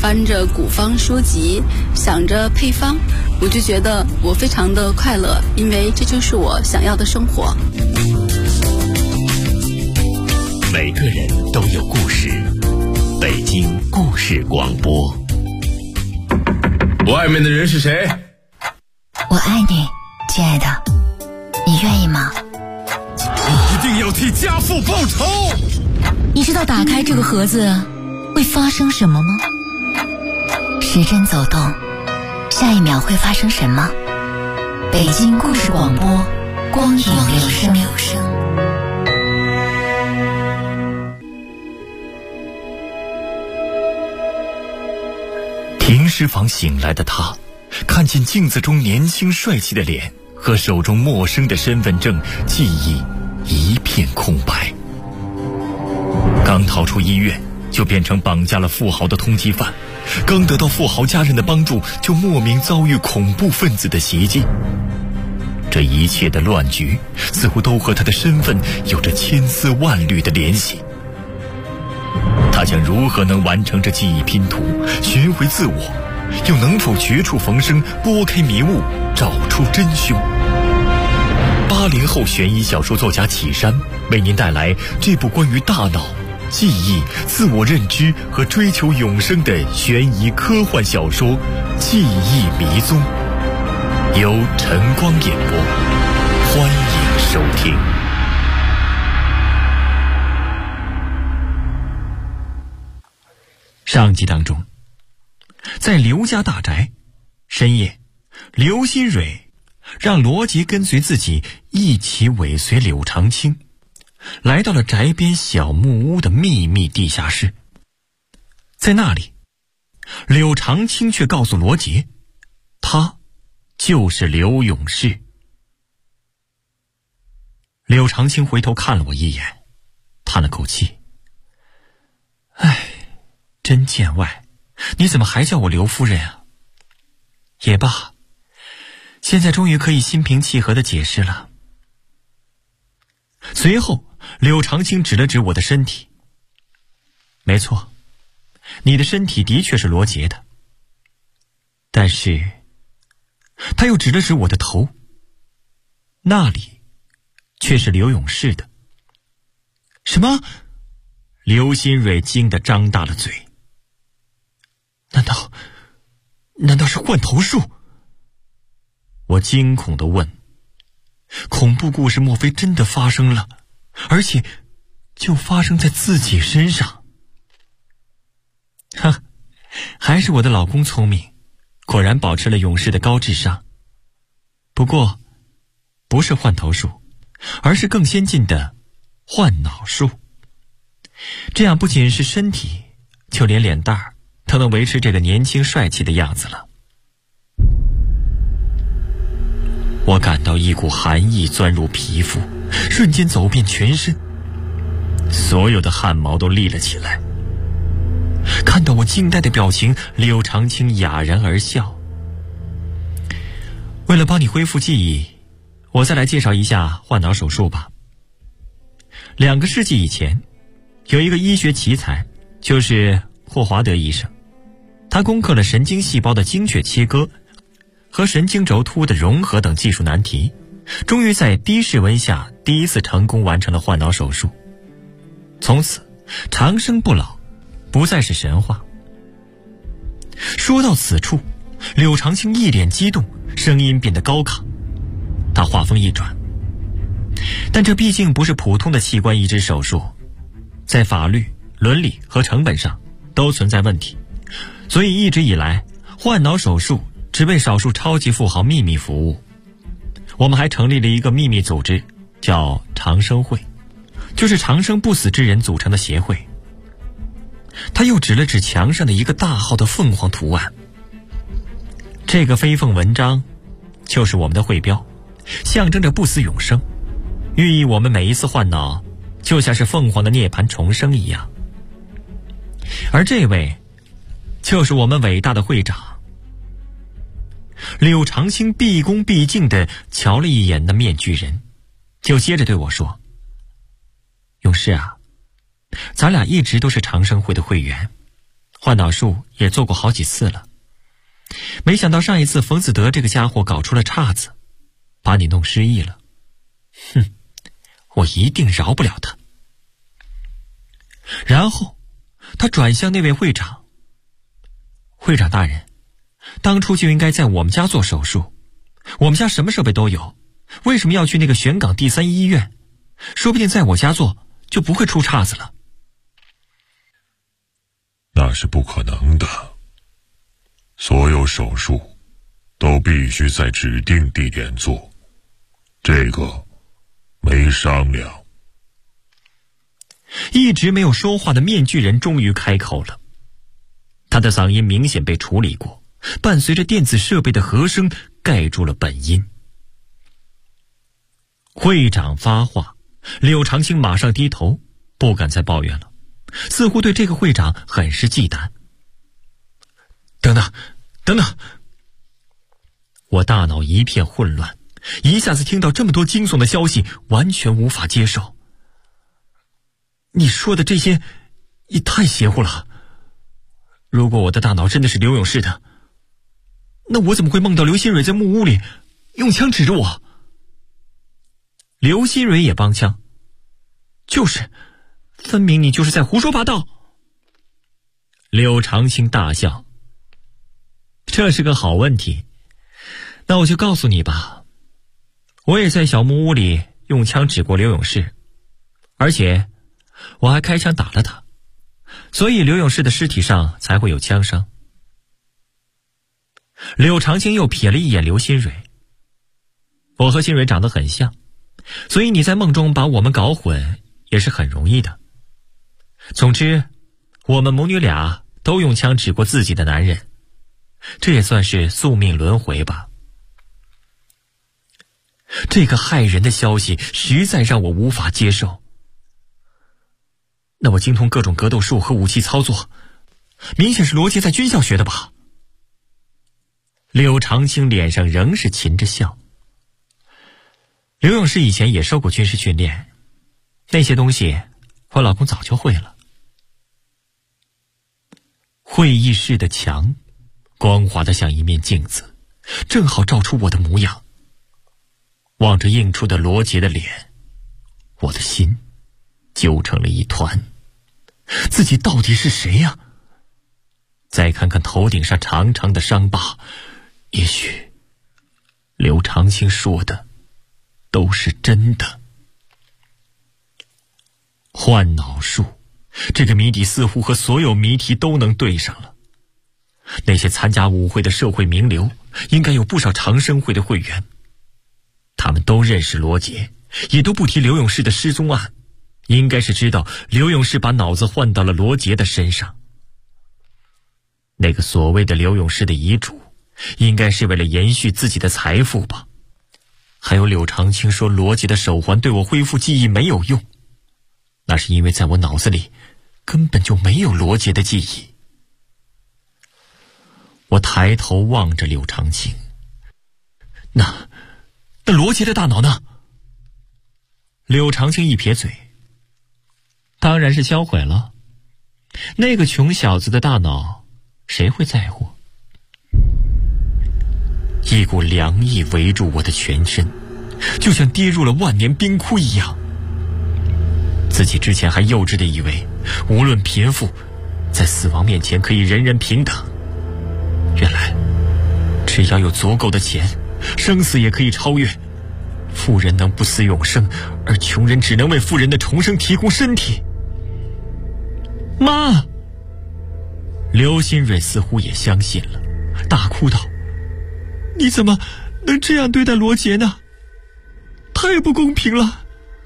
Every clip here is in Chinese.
翻着古方书籍，想着配方，我就觉得我非常的快乐，因为这就是我想要的生活。 每个人都有故事，北京故事广播。 外面的人是谁？ 我爱你，亲爱的，你愿意吗？ 你一定要替家父报仇！ 你知道打开这个盒子会发生什么吗？时针走动，下一秒会发生什么？北京故事广播，光影留声。 停尸房醒来的他，看见镜子中年轻帅气的脸和手中陌生的身份证，记忆一片空白。刚逃出医院，就变成绑架了富豪的通缉犯；刚得到富豪家人的帮助，就莫名遭遇恐怖分子的袭击。这一切的乱局，似乎都和他的身份有着千丝万缕的联系。他将如何能完成这记忆拼图，寻回自我，又能否绝处逢生，拨开迷雾，找出真凶？80后悬疑小说作家启山为您带来这部关于大脑、记忆、自我认知和追求永生的悬疑科幻小说《记忆迷踪》，由晨光演播，欢迎收听。上集当中，在刘家大宅，深夜，刘新蕊让罗杰跟随自己一起尾随柳长青，来到了宅边小木屋的秘密地下室。在那里，柳长青却告诉罗杰，他就是刘永士。柳长青回头看了我一眼，叹了口气，唉，真见外，你怎么还叫我刘夫人啊？也罢，现在终于可以心平气和地解释了。随后，柳长青指了指我的身体。没错，你的身体的确是罗杰的，但是他又指了指我的头，那里却是刘永士的。什么？刘新蕊惊得张大了嘴。难道是换头术？我惊恐地问，恐怖故事莫非真的发生了，而且就发生在自己身上？哈，还是我的老公聪明，果然保持了勇士的高智商。不过不是换头术，而是更先进的换脑术。这样不仅是身体，就连脸蛋儿都能维持这个年轻帅气的样子了。我感到一股寒意钻入皮肤，瞬间走遍全身，所有的汗毛都立了起来。看到我惊呆的表情，柳长青哑然而笑。为了帮你恢复记忆，我再来介绍一下换脑手术吧。2个世纪以前，有一个医学奇才，就是霍华德医生。他攻克了神经细胞的精确切割和神经轴突的融合等技术难题，终于在低室温下第一次成功完成了换脑手术。从此长生不老不再是神话。说到此处，柳长青一脸激动，声音变得高亢。他话锋一转，但这毕竟不是普通的器官移植手术，在法律、伦理和成本上都存在问题，所以一直以来换脑手术只为少数超级富豪秘密服务。我们还成立了一个秘密组织，叫长生会，就是长生不死之人组成的协会。他又指了指墙上的一个大号的凤凰图案，这个飞凤纹章就是我们的会标，象征着不死永生，寓意我们每一次换脑就像是凤凰的涅槃重生一样。而这位就是我们伟大的会长。柳长青毕恭毕敬地瞧了一眼那面具人，就接着对我说，永士啊，咱俩一直都是长生会的会员， 换脑术也做过好几次了，没想到上一次冯子德这个家伙搞出了岔子，把你弄失忆了。哼，我一定饶不了他。然后他转向那位会长，会长大人，当初就应该在我们家做手术，我们家什么设备都有，为什么要去那个玄港第3医院？说不定在我家做就不会出岔子了。 那是不可能的，所有手术都必须在指定地点做，这个没商量。 一直没有说话的面具人终于开口了，他的嗓音明显被处理过，伴随着电子设备的和声盖住了本音。会长发话，柳长青马上低头，不敢再抱怨了，似乎对这个会长很是忌惮。等等，我大脑一片混乱，一下子听到这么多惊悚的消息，完全无法接受。你说的这些也太邪乎了，如果我的大脑真的是刘勇士的，那我怎么会梦到刘新蕊在木屋里用枪指着我？刘新蕊也帮腔，就是分明你就是在胡说八道。柳长青大笑，这是个好问题，那我就告诉你吧，我也在小木屋里用枪指过刘勇士，而且我还开枪打了他，所以刘勇士的尸体上才会有枪伤。柳长青又瞥了一眼刘新蕊，我和新蕊长得很像，所以你在梦中把我们搞混也是很容易的。总之，我们母女俩都用枪指过自己的男人，这也算是宿命轮回吧。这个骇人的消息实在让我无法接受。那我精通各种格斗术和武器操作，明显是罗杰在军校学的吧？柳长青脸上仍是噙着笑。刘勇士以前也受过军事训练，那些东西我老公早就会了。会议室的墙光滑得像一面镜子，正好照出我的模样。望着映出的罗杰的脸，我的心揪成了一团。自己到底是谁呀？再看看头顶上长长的伤疤，也许刘长青说的都是真的。换脑术，这个谜底似乎和所有谜题都能对上了。那些参加舞会的社会名流，应该有不少长生会的会员，他们都认识罗杰，也都不提刘勇士的失踪案，应该是知道刘勇士把脑子换到了罗杰的身上。那个所谓的刘勇士的遗嘱，应该是为了延续自己的财富吧。还有柳长青说罗杰的手环对我恢复记忆没有用，那是因为在我脑子里根本就没有罗杰的记忆。我抬头望着柳长青，那罗杰的大脑呢？柳长青一撇嘴，当然是销毁了。那个穷小子的大脑谁会在乎？一股凉意围住我的全身，就像跌入了万年冰窟一样。自己之前还幼稚地以为无论贫富，在死亡面前可以人人平等，原来只要有足够的钱，生死也可以超越。富人能不死永生，而穷人只能为富人的重生提供身体。妈！刘新蕊似乎也相信了，大哭道：你怎么能这样对待罗杰呢？太不公平了。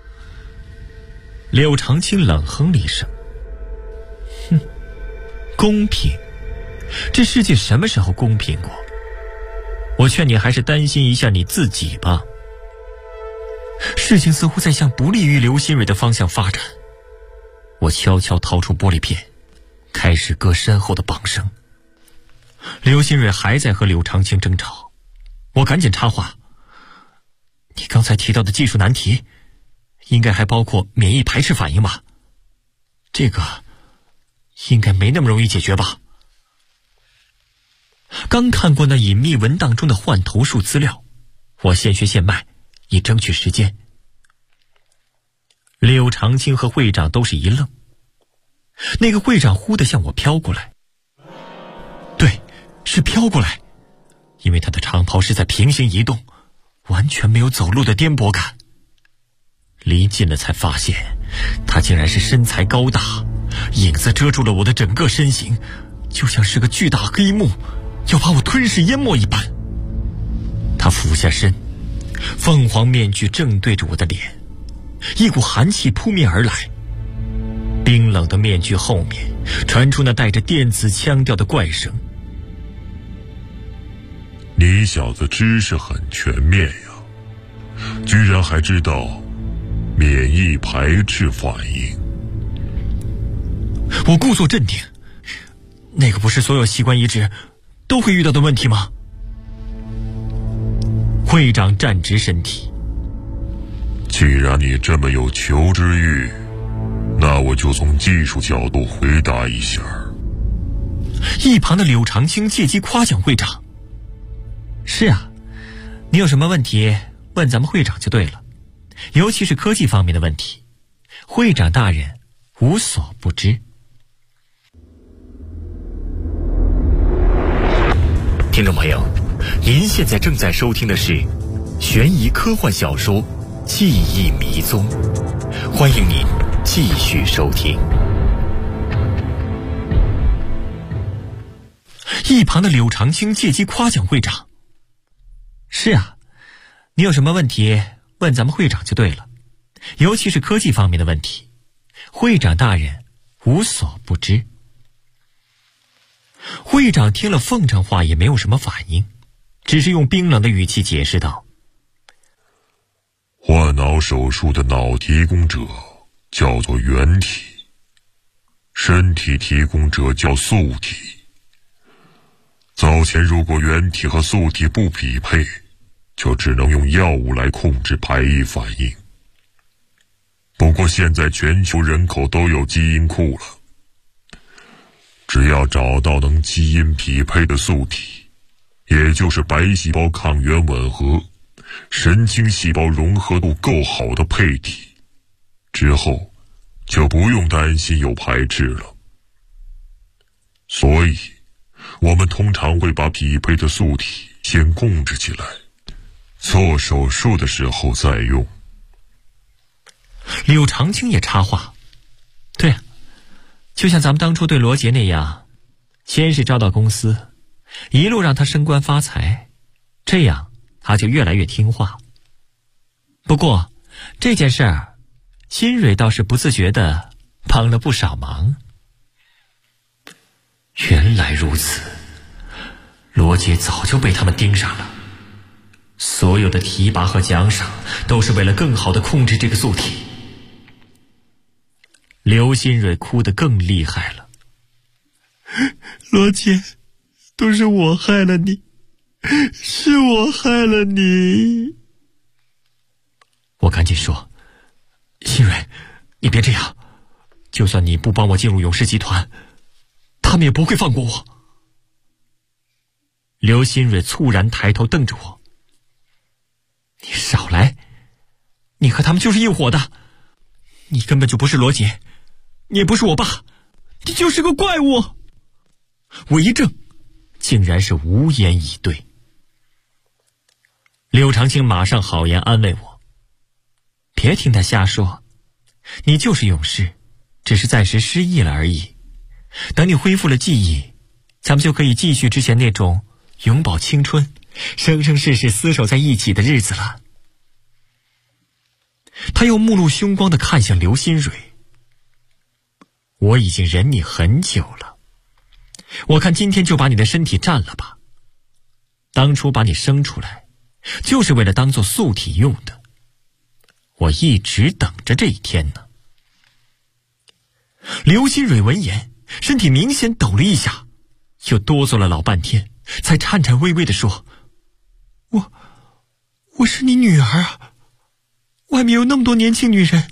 柳长青冷哼了一声，哼，公平？这世界什么时候公平过？我劝你还是担心一下你自己吧。事情似乎在向不利于刘新蕊的方向发展。我悄悄掏出玻璃片，开始割身后的绑绳。刘新蕊还在和柳长青争吵，我赶紧插话：你刚才提到的技术难题，应该还包括免疫排斥反应吧？这个应该没那么容易解决吧？ 刚看过那隐秘文档中的换头术资料，我现学现卖，以争取时间。柳长青和会长都是一愣，那个会长忽地向我飘过来，对，是飘过来，因为他的长袍是在平行移动，完全没有走路的颠簸感。离近了才发现，他竟然是身材高大，影子遮住了我的整个身形，就像是个巨大黑幕，要把我吞噬淹没一般。他俯下身，凤凰面具正对着我的脸，一股寒气扑面而来。冰冷的面具后面传出那带着电子腔调的怪声： 你小子知识很全面呀，居然还知道免疫排斥反应。 我故作镇定，那个不是所有器官移植都会遇到的问题吗？会长站直身体， 既然你这么有求知欲，那我就从技术角度回答一下。 一旁的柳长青借机夸奖会长：是啊，你有什么问题问咱们会长就对了，尤其是科技方面的问题，会长大人无所不知。听众朋友，您现在正在收听的是悬疑科幻小说《记忆迷踪》，欢迎您继续收听。一旁的柳长青借机夸奖会长：是啊，你有什么问题问咱们会长就对了，尤其是科技方面的问题，会长大人无所不知。会长听了奉承话也没有什么反应，只是用冰冷的语气解释道： 换脑手术的脑提供者叫做原体，身体提供者叫素体。早前如果原体和素体不匹配，就只能用药物来控制排异反应。不过现在全球人口都有基因库了，只要找到能基因匹配的素体，也就是白细胞抗原吻合、神经细胞融合度够好的配体，之后就不用担心有排斥了。所以我们通常会把匹配的素体先控制起来，做手术的时候再用。 柳长青也插话：对啊，就像咱们当初对罗杰那样，先是招到公司，一路让他升官发财，这样他就越来越听话。不过这件事儿，辛蕊倒是不自觉地帮了不少忙。原来如此，罗杰早就被他们盯上了，所有的提拔和奖赏都是为了更好地控制这个素体。刘新蕊哭得更厉害了：罗杰，都是我害了你，是我害了你。我赶紧说：新蕊，你别这样，就算你不帮我进入勇士集团，他们也不会放过我。刘新蕊猝然抬头瞪着我：你少来，你和他们就是一伙的，你根本就不是罗杰，你也不是我爸，你就是个怪物。我一怔，竟然是无言以对。柳长青马上好言安慰我：别听他瞎说，你就是勇士，只是暂时失忆了而已，等你恢复了记忆，咱们就可以继续之前那种永葆青春、生生世世厮守在一起的日子了。他又目露凶光地看向刘新蕊：我已经忍你很久了，我看今天就把你的身体占了吧。当初把你生出来，就是为了当做素体用的，我一直等着这一天呢。刘新蕊闻言，身体明显抖了一下，又哆嗦了老半天，才颤颤巍巍地说：我是你女儿啊，外面有那么多年轻女人，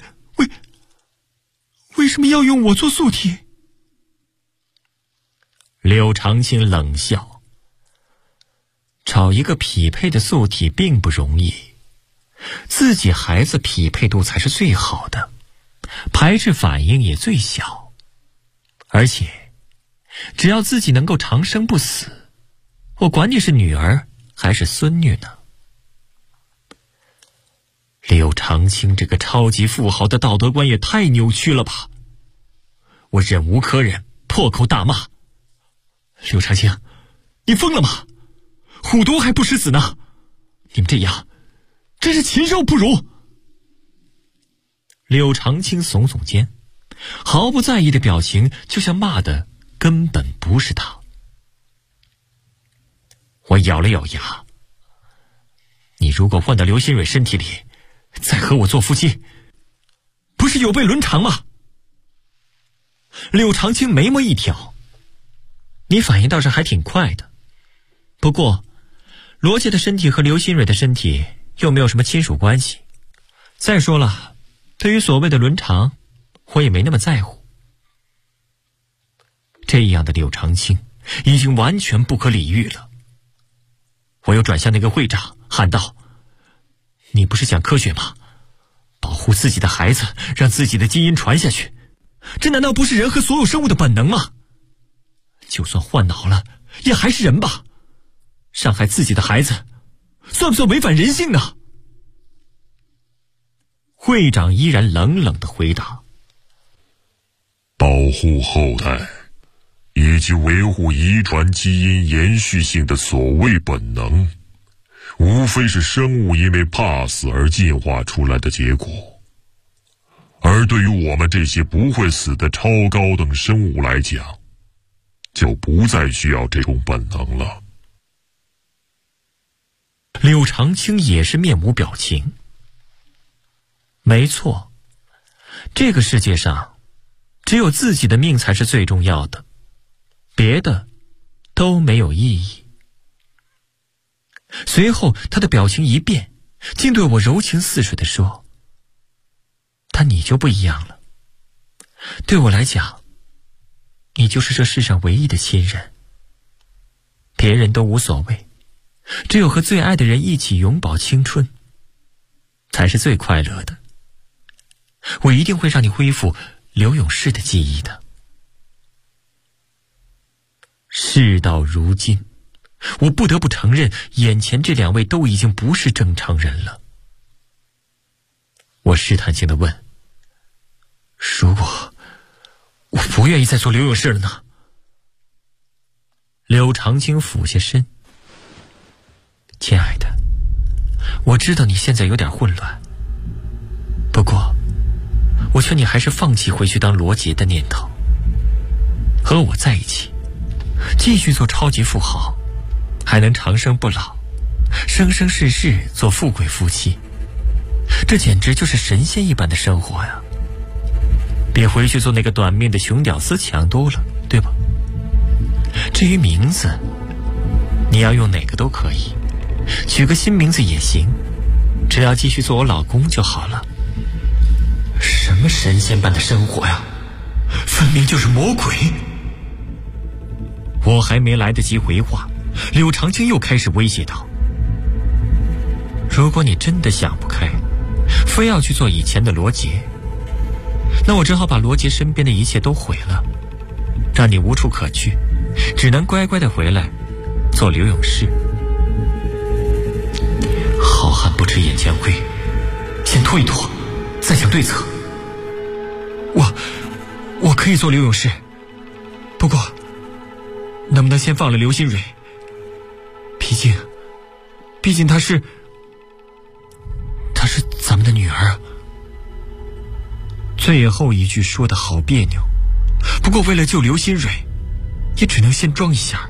为什么要用我做素体？柳长青冷笑： 找一个匹配的素体并不容易，自己孩子匹配度才是最好的，排斥反应也最小，而且只要自己能够长生不死，我管你是女儿还是孙女呢。柳长青这个超级富豪的道德观也太扭曲了吧！我忍无可忍，破口大骂：柳长青，你疯了吗？虎毒还不食子呢！你们这样真是禽兽不如！柳长青耸耸肩，毫不在意的表情，就像骂的根本不是他。我咬了咬牙，你如果换到刘新蕊身体里，再和我做夫妻，不是有悖伦常吗？柳长青眉毛一挑，你反应倒是还挺快的，不过罗杰的身体和刘新蕊的身体又没有什么亲属关系，再说了，对于所谓的伦常，我也没那么在乎。这样的柳长青已经完全不可理喻了。我又转向那个会长喊道：你不是讲科学吗？保护自己的孩子，让自己的基因传下去，这难道不是人和所有生物的本能吗？就算换脑了，也还是人吧。伤害自己的孩子，算不算违反人性呢？会长依然冷冷地回答： 保护后代以及维护遗传基因延续性的所谓本能，无非是生物因为怕死而进化出来的结果，而对于我们这些不会死的超高等生物来讲，就不再需要这种本能了。 柳长青也是面无表情。没错，这个世界上只有自己的命才是最重要的，别的都没有意义。随后他的表情一变，竟对我柔情似水地说：但你就不一样了，对我来讲，你就是这世上唯一的亲人，别人都无所谓，只有和最爱的人一起永葆青春，才是最快乐的。我一定会让你恢复刘永世的记忆的。事到如今，我不得不承认，眼前这两位都已经不是正常人了。我试探性地问：如果我不愿意再做刘永世了呢？柳长青俯下身：亲爱的，我知道你现在有点混乱，不过我劝你还是放弃回去当罗杰的念头，和我在一起，继续做超级富豪，还能长生不老，生生世世做富贵夫妻，这简直就是神仙一般的生活呀！比回去做那个短命的穷屌丝强多了，对吧？至于名字，你要用哪个都可以，取个新名字也行，只要继续做我老公就好了。什么神仙般的生活呀，分明就是魔鬼！我还没来得及回话，柳长青又开始威胁道：如果你真的想不开，非要去做以前的罗杰，那我只好把罗杰身边的一切都毁了，让你无处可去，只能乖乖的回来做刘永世。好汉不吃眼前亏，先拖一拖，再想对策。我可以做刘永世，不过能不能先放了刘新蕊？毕竟她是咱们的女儿啊。最后一句说得好别扭，不过为了救刘新蕊，也只能先装一下。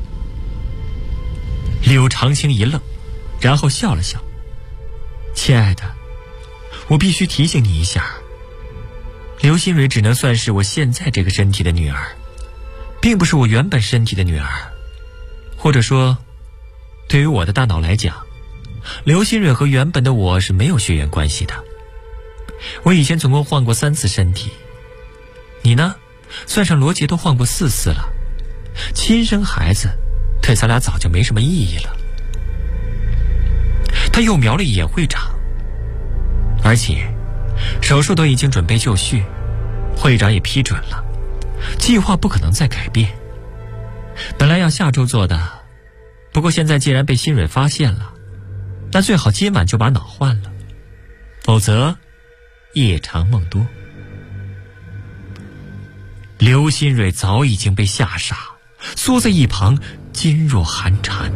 柳长青一愣，然后笑了笑：亲爱的，我必须提醒你一下，刘新蕊只能算是我现在这个身体的女儿，并不是我原本身体的女儿。或者说，对于我的大脑来讲，刘新蕊和原本的我是没有血缘关系的。我以前总共换过3次身体，你呢，算上罗杰都换过4次了。亲生孩子对咱俩早就没什么意义了。 他又瞄了一眼会长，而且手术都已经准备就绪，会长也批准了，计划不可能再改变。本来要下周做的，不过现在既然被新蕊发现了，那最好今晚就把脑换了，否则夜长梦多。刘新蕊早已经被吓傻，缩在一旁噤若寒蝉。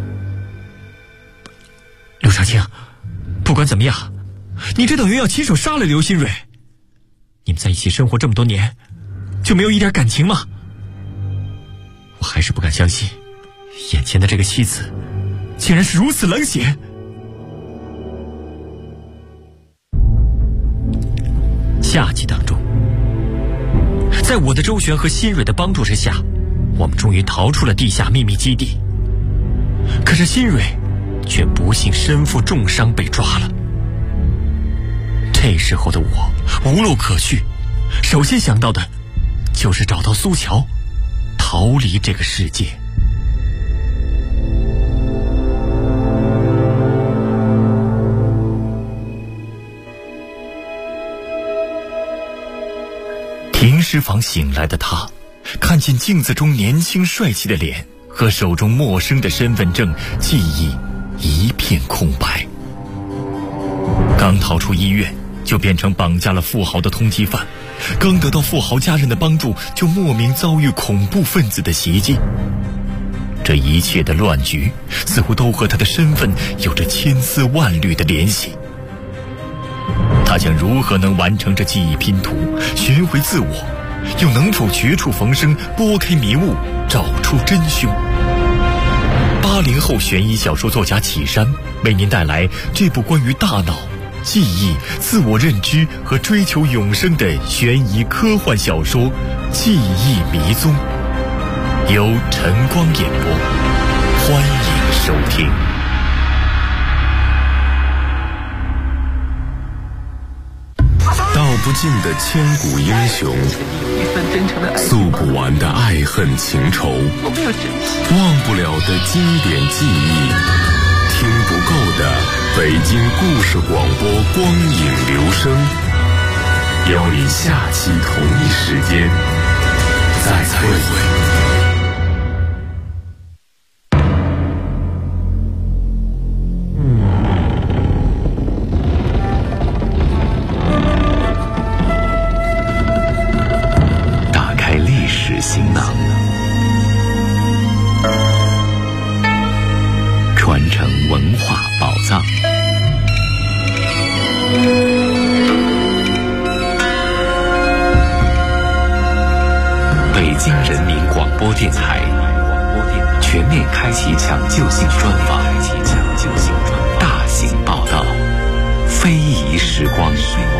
刘长青，不管怎么样，你这等于要亲手杀了刘新蕊。你们在一起生活这么多年，就没有一点感情吗？我还是不敢相信，眼前的这个妻子竟然是如此冷血。下集当中，在我的周旋和新蕊的帮助之下，我们终于逃出了地下秘密基地。可是新蕊却不幸身负重伤被抓了。这时候的我无路可去，首先想到的就是找到苏乔，逃离这个世界。 停尸房醒来的他，看见镜子中年轻帅气的脸和手中陌生的身份证，记忆一片空白。刚逃出医院，就变成绑架了富豪的通缉犯，刚得到富豪家人的帮助，就莫名遭遇恐怖分子的袭击。这一切的乱局似乎都和他的身份有着千丝万缕的联系。他将如何能完成这记忆拼图，寻回自我，又能否绝处逢生，拨开迷雾，找出真凶？80后悬疑小说作家启山为您带来这部关于大脑、记忆、自我认知和追求永生的悬疑科幻小说《记忆迷踪》，由晨光演播，欢迎收听。 道不尽的千古英雄，诉不完的爱恨情仇，忘不了的经典记忆，听不够的北京故事广播光影留声，邀你下期同一时间再会。 行囊，传承文化宝藏。北京人民广播电台全面开启抢救性专访，大型报道，非遗时光。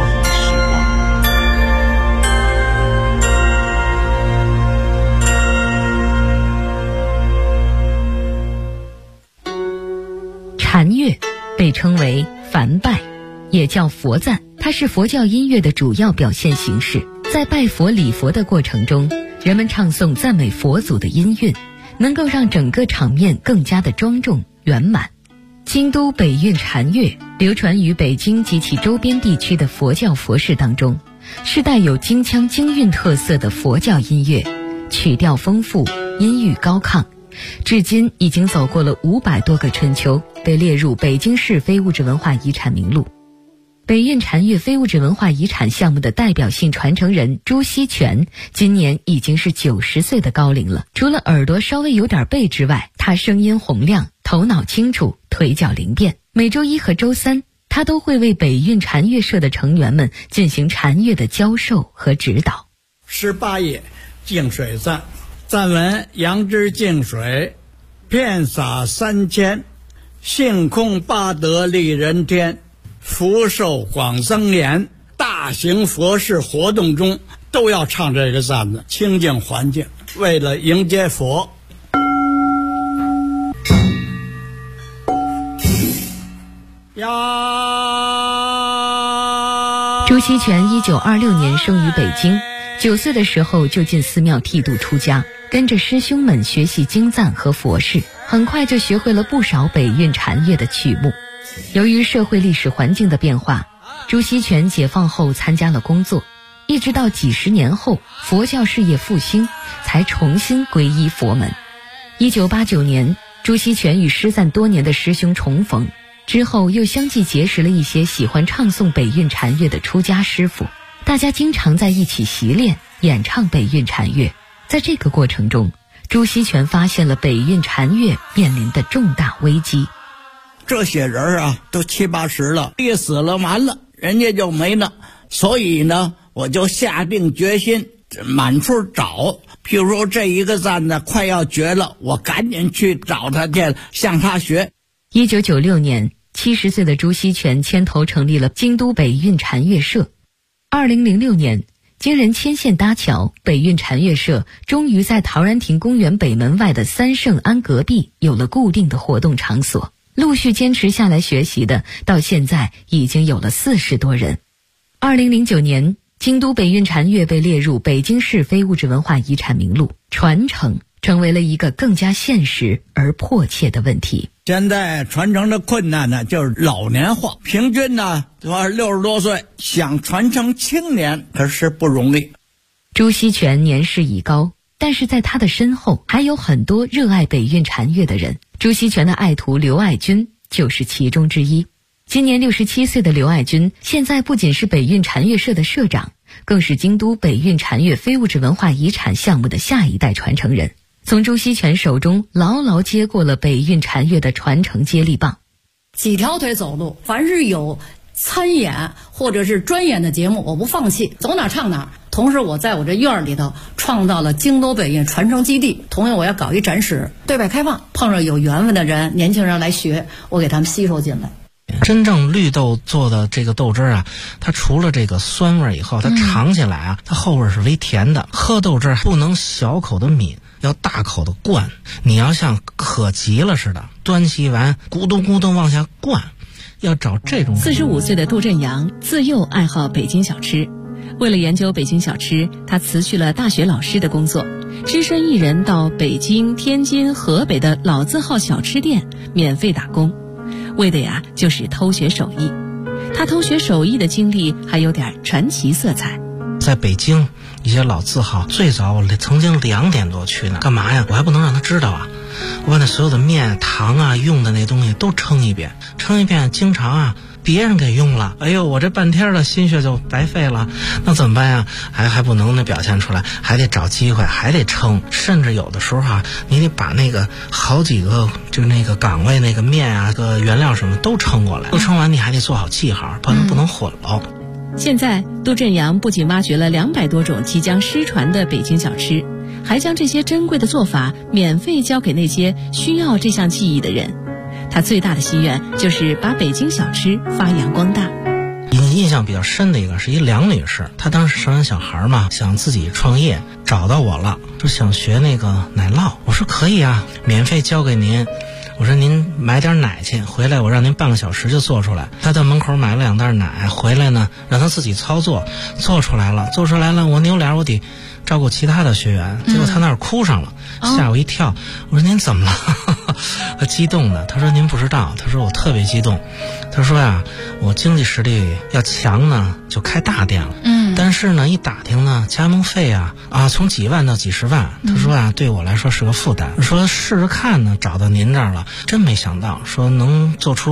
禅乐被称为梵拜，也叫佛赞，它是佛教音乐的主要表现形式。在拜佛礼佛的过程中，人们唱诵赞美佛祖的音韵，能够让整个场面更加的庄重圆满。京都北韵禅乐流传于北京及其周边地区的佛教佛事当中，是带有京腔京韵特色的佛教音乐，曲调丰富，音域高亢，至今已经走过了500多个春秋，被列入北京市非物质文化遗产名录。北韵禅乐非物质文化遗产项目的代表性传承人朱锡全今年已经是90岁的高龄了。除了耳朵稍微有点背之外，他声音洪亮，头脑清楚，腿脚灵便。每周一和周三，他都会为北韵禅乐社的成员们进行禅乐的教授和指导。 18页净水赞，赞文：杨枝净水，遍洒3000，性空八德利人天，福寿广增延。大型佛事活动中都要唱这个赞的，清净环境，为了迎接佛。 朱锡全1926年生于北京，9岁的时候就进寺庙剃度出家，跟着师兄们学习经赞和佛事，很快就学会了不少北韵禅乐的曲目。 由于社会历史环境的变化，朱锡全解放后参加了工作，一直到几十年后佛教事业复兴，才重新皈依佛门。1989年，朱锡全与失散多年的师兄重逢，之后又相继结识了一些喜欢唱诵北韵禅乐的出家师傅，大家经常在一起习练演唱北韵禅乐。在这个过程中，朱锡全发现了北韵禅乐面临的重大危机。 这些人啊，都70、80了，一死了完了，人家就没了。所以呢，我就下定决心满处找。譬如说这一个赞呢快要绝了，我赶紧去找他去，向他学。 1996年，70岁的朱锡全牵头成立了京都北韵禅乐社。2006年，经人牵线搭桥，北韵禅乐社终于在陶然亭公园北门外的三圣庵隔壁有了固定的活动场所。陆续坚持下来学习的，到现在已经有了40多人。2009年，京都北韵禅乐被列入北京市非物质文化遗产名录，传承成为了一个更加现实而迫切的问题。 现在传承的困难呢，就是老年化，平均呢都60多岁，想传承青年可是不容易。 朱锡全年事已高，但是在他的身后还有很多热爱北韵禅乐的人。朱锡全的爱徒刘爱军就是其中之一。今年67岁的刘爱军，现在不仅是北韵禅乐社的社长，更是京都北韵禅乐非物质文化遗产项目的下一代传承人，从朱锡全手中牢牢接过了北韵禅乐的传承接力棒。 几条腿走路，凡是有参演或者是专演的节目，我不放弃，走哪唱哪。同时我在我这院里头创造了京都北韵传承基地，同样我要搞一展示，对外开放，碰上有缘分的人，年轻人来学，我给他们吸收进来。 真正绿豆做的这个豆汁啊，它除了这个酸味以后，它尝起来啊，它后味是微甜的。喝豆汁不能小口的抿，要大口的灌，你要像渴急了似的，端起完咕咚咕咚往下灌，要找这种。 45岁的杜振阳自幼爱好北京小吃，为了研究北京小吃，他辞去了大学老师的工作，只身一人到北京、天津、河北的老字号小吃店免费打工，为的呀就是偷学手艺。他偷学手艺的经历还有点传奇色彩。 在北京一些老字号，最早我曾经2点多去呢，干嘛呀？我还不能让他知道啊！我把那所有的面、糖啊用的那东西都称一遍，经常啊别人给用了，哎呦，我这半天的心血就白费了，那怎么办呀？还不能表现出来，还得找机会，还得称，甚至有的时候啊，你得把那个好几个就那个岗位那个面啊、个原料什么都称过来，都称完你还得做好记号，不能混了。 现在杜振阳不仅挖掘了200多种即将失传的北京小吃，还将这些珍贵的做法免费交给那些需要这项技艺的人。他最大的心愿就是把北京小吃发扬光大。 印象比较深的一个是一梁女士，她当时生完小孩嘛，想自己创业，找到我了，说想学那个奶酪。我说可以啊，免费教给您。我说您买点奶去，回来我让您半个小时就做出来。他到门口买了2袋奶，回来呢让他自己操作，做出来了。我扭脸我得照顾其他的学员，结果他那儿哭上了，吓我一跳。我说您怎么了？他激动的，他说您不知道，他说我特别激动。他说呀，我经济实力要强呢，就开大店了。但是呢，一打听呢，加盟费啊从几万到几十万。他说啊，对我来说是个负担。说试试看呢，找到您这儿了，真没想到说能做出